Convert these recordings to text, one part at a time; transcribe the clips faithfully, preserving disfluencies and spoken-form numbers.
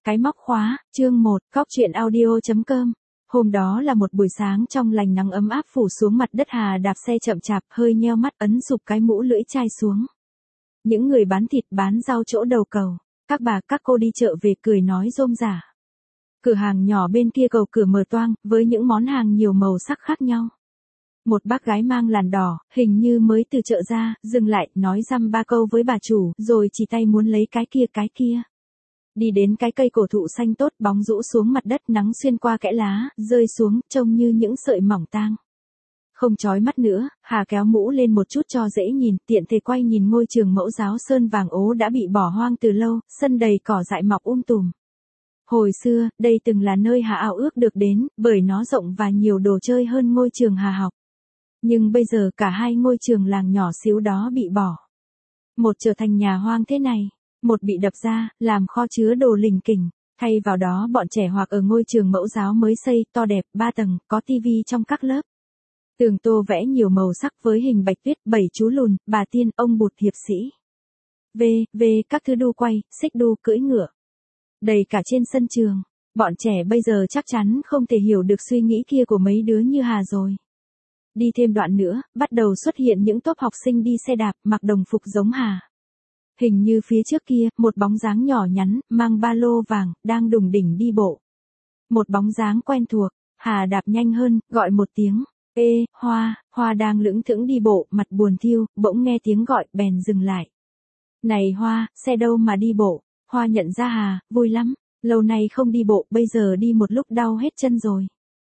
Cái móc khóa, chương một, cóc truyện audio chấm com. Hôm đó là một buổi sáng trong lành, nắng ấm áp phủ xuống mặt đất. Hà đạp xe chậm chạp, hơi nheo mắt ấn sụp cái mũ lưỡi chai xuống. Những người bán thịt bán rau chỗ đầu cầu, các bà các cô đi chợ về cười nói rôm rả. Cửa hàng nhỏ bên kia cầu cửa mở toang, với những món hàng nhiều màu sắc khác nhau. Một bác gái mang làn đỏ, hình như mới từ chợ ra, dừng lại, nói dăm ba câu với bà chủ, rồi chỉ tay muốn lấy cái kia cái kia. Đi đến cái cây cổ thụ xanh tốt, bóng rũ xuống mặt đất, nắng xuyên qua kẽ lá, rơi xuống, trông như những sợi mỏng tang. Không chói mắt nữa, Hà kéo mũ lên một chút cho dễ nhìn, tiện thể quay nhìn ngôi trường mẫu giáo sơn vàng ố đã bị bỏ hoang từ lâu, sân đầy cỏ dại mọc um tùm. Hồi xưa, đây từng là nơi Hà ao ước được đến, bởi nó rộng và nhiều đồ chơi hơn ngôi trường Hà học. Nhưng bây giờ cả hai ngôi trường làng nhỏ xíu đó bị bỏ. Một trở thành nhà hoang thế này, một bị đập ra, làm kho chứa đồ lình kình. Thay vào đó bọn trẻ hoặc ở ngôi trường mẫu giáo mới xây, to đẹp, ba tầng, có tivi trong các lớp. Tường tô vẽ nhiều màu sắc với hình bạch tuyết, bảy chú lùn, bà tiên, ông bụt hiệp sĩ. V, V, các thứ đu quay, xích đu, cưỡi ngựa. Đầy cả trên sân trường. Bọn trẻ bây giờ chắc chắn không thể hiểu được suy nghĩ kia của mấy đứa như Hà rồi. Đi thêm đoạn nữa, bắt đầu xuất hiện những tốp học sinh đi xe đạp, mặc đồng phục giống Hà. Hình như phía trước kia, một bóng dáng nhỏ nhắn, mang ba lô vàng, đang đùng đỉnh đi bộ. Một bóng dáng quen thuộc, Hà đạp nhanh hơn, gọi một tiếng. Ê, Hoa, Hoa đang lững thững đi bộ, mặt buồn thiu, bỗng nghe tiếng gọi, bèn dừng lại. Này Hoa, xe đâu mà đi bộ? Hoa nhận ra Hà, vui lắm, lâu nay không đi bộ, bây giờ đi một lúc đau hết chân rồi.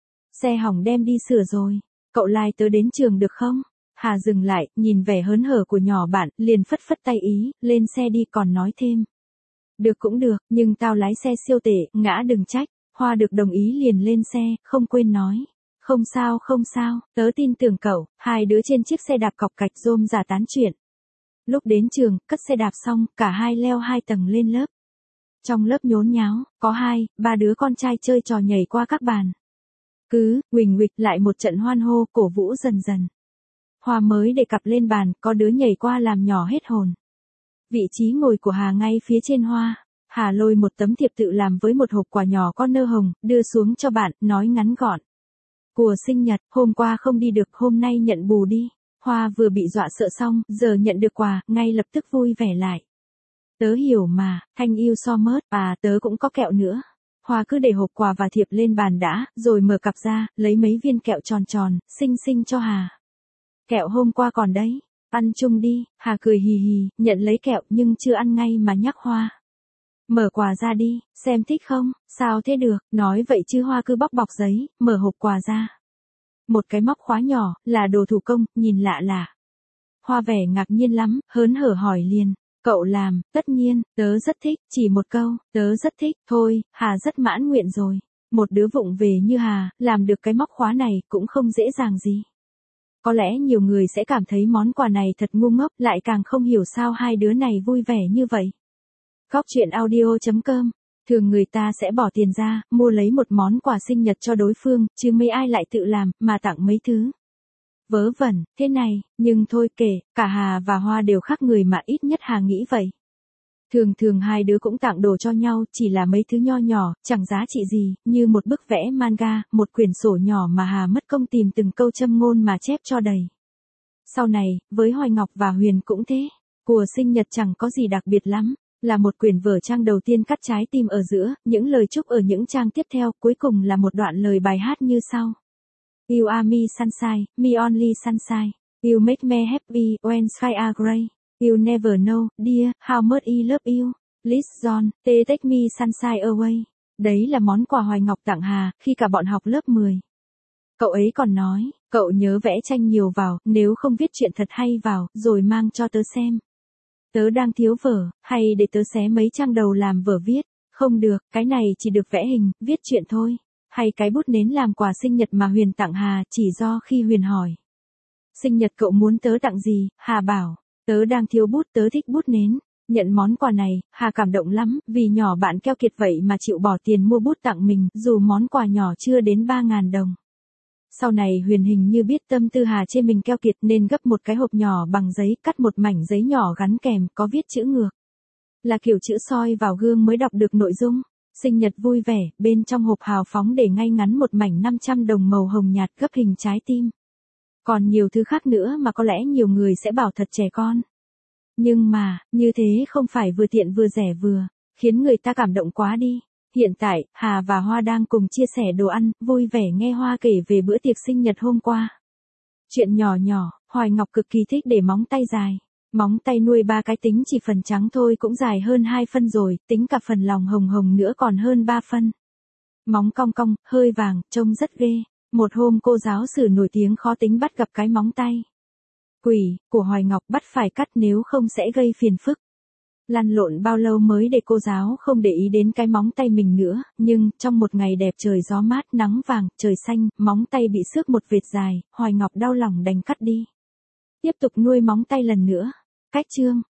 Xe hỏng đem đi sửa rồi, cậu lai tớ đến trường được không? Hà dừng lại, nhìn vẻ hớn hở của nhỏ bạn, liền phất phất tay ý, lên xe đi, còn nói thêm. Được cũng được, nhưng tao lái xe siêu tệ, ngã đừng trách. Hoa được đồng ý liền lên xe, không quên nói. Không sao không sao, tớ tin tưởng cậu. Hai đứa trên chiếc xe đạp cọc cạch rôm rả tán chuyện. Lúc đến trường, cất xe đạp xong, cả hai leo hai tầng lên lớp. Trong lớp nhốn nháo, có hai, ba đứa con trai chơi trò nhảy qua các bàn. Cứ, huỳnh huỵch lại một trận hoan hô, cổ vũ dần dần. Hoa mới để cặp lên bàn, có đứa nhảy qua làm nhỏ hết hồn. Vị trí ngồi của Hà ngay phía trên Hoa. Hà lôi một tấm thiệp tự làm với một hộp quà nhỏ con nơ hồng, đưa xuống cho bạn, nói ngắn gọn. Của sinh nhật, hôm qua không đi được, hôm nay nhận bù đi. Hoa vừa bị dọa sợ xong, giờ nhận được quà, ngay lập tức vui vẻ lại. Tớ hiểu mà, Thanh yêu so mớt, à tớ cũng có kẹo nữa. Hoa cứ để hộp quà và thiệp lên bàn đã, rồi mở cặp ra, lấy mấy viên kẹo tròn tròn, xinh xinh cho Hà. Kẹo hôm qua còn đấy, ăn chung đi. Hà cười hì hì, nhận lấy kẹo nhưng chưa ăn ngay mà nhắc Hoa. Mở quà ra đi, xem thích không? Sao thế được, nói vậy chứ Hoa cứ bóc bọc giấy, mở hộp quà ra. Một cái móc khóa nhỏ, là đồ thủ công, nhìn lạ lạ. Hoa vẻ ngạc nhiên lắm, hớn hở hỏi liền. Cậu làm, tất nhiên, tớ rất thích, chỉ một câu, tớ rất thích, thôi, Hà rất mãn nguyện rồi. Một đứa vụng về như Hà, làm được cái móc khóa này cũng không dễ dàng gì. Có lẽ nhiều người sẽ cảm thấy món quà này thật ngu ngốc, lại càng không hiểu sao hai đứa này vui vẻ như vậy. Cóc truyện audio chấm com. Thường người ta sẽ bỏ tiền ra, mua lấy một món quà sinh nhật cho đối phương, chứ mấy ai lại tự làm, mà tặng mấy thứ. Vớ vẩn, thế này, nhưng thôi kể, cả Hà và Hoa đều khác người mà ít nhất Hà nghĩ vậy. Thường thường hai đứa cũng tặng đồ cho nhau, chỉ là mấy thứ nho nhỏ, chẳng giá trị gì, như một bức vẽ manga, một quyển sổ nhỏ mà Hà mất công tìm từng câu châm ngôn mà chép cho đầy. Sau này, với Hoài Ngọc và Huyền cũng thế, của sinh nhật chẳng có gì đặc biệt lắm. Là một quyển vở trang đầu tiên cắt trái tim ở giữa, những lời chúc ở những trang tiếp theo, cuối cùng là một đoạn lời bài hát như sau. You are me sunshine, me only sunshine. You make me happy when sky are gray. You never know, dear, how much I love you. Please John, take me sunshine away. Đấy là món quà Hoài Ngọc tặng Hà, khi cả bọn học lớp mười. Cậu ấy còn nói, cậu nhớ vẽ tranh nhiều vào, nếu không viết chuyện thật hay vào, rồi mang cho tớ xem. Tớ đang thiếu vở, hay để tớ xé mấy trang đầu làm vở viết? Không được, cái này chỉ được vẽ hình, viết chuyện thôi. Hay cái bút nến làm quà sinh nhật mà Huyền tặng Hà, chỉ do khi Huyền hỏi. Sinh nhật cậu muốn tớ tặng gì? Hà bảo, tớ đang thiếu bút, tớ thích bút nến. Nhận món quà này, Hà cảm động lắm, vì nhỏ bạn keo kiệt vậy mà chịu bỏ tiền mua bút tặng mình, dù món quà nhỏ chưa đến ba ngàn đồng. Sau này Huyền hình như biết tâm tư Hà chê mình keo kiệt nên gấp một cái hộp nhỏ bằng giấy, cắt một mảnh giấy nhỏ gắn kèm, có viết chữ ngược. Là kiểu chữ soi vào gương mới đọc được nội dung. Sinh nhật vui vẻ, bên trong hộp hào phóng để ngay ngắn một mảnh năm trăm đồng màu hồng nhạt gấp hình trái tim. Còn nhiều thứ khác nữa mà có lẽ nhiều người sẽ bảo thật trẻ con. Nhưng mà, như thế không phải vừa tiện vừa rẻ vừa, khiến người ta cảm động quá đi. Hiện tại, Hà và Hoa đang cùng chia sẻ đồ ăn, vui vẻ nghe Hoa kể về bữa tiệc sinh nhật hôm qua. Chuyện nhỏ nhỏ, Hoài Ngọc cực kỳ thích để móng tay dài. Móng tay nuôi ba cái tính chỉ phần trắng thôi cũng dài hơn hai phân rồi, tính cả phần lòng hồng hồng nữa còn hơn ba phân. Móng cong cong, hơi vàng, trông rất ghê. Một hôm cô giáo sử nổi tiếng khó tính bắt gặp cái móng tay quỷ của Hoài Ngọc bắt phải cắt nếu không sẽ gây phiền phức. Lăn lộn bao lâu mới để cô giáo không để ý đến cái móng tay mình nữa, nhưng trong một ngày đẹp trời gió mát nắng vàng, trời xanh, móng tay bị xước một vệt dài, Hoài Ngọc đau lòng đành cắt đi. Tiếp tục nuôi móng tay lần nữa. Cách chương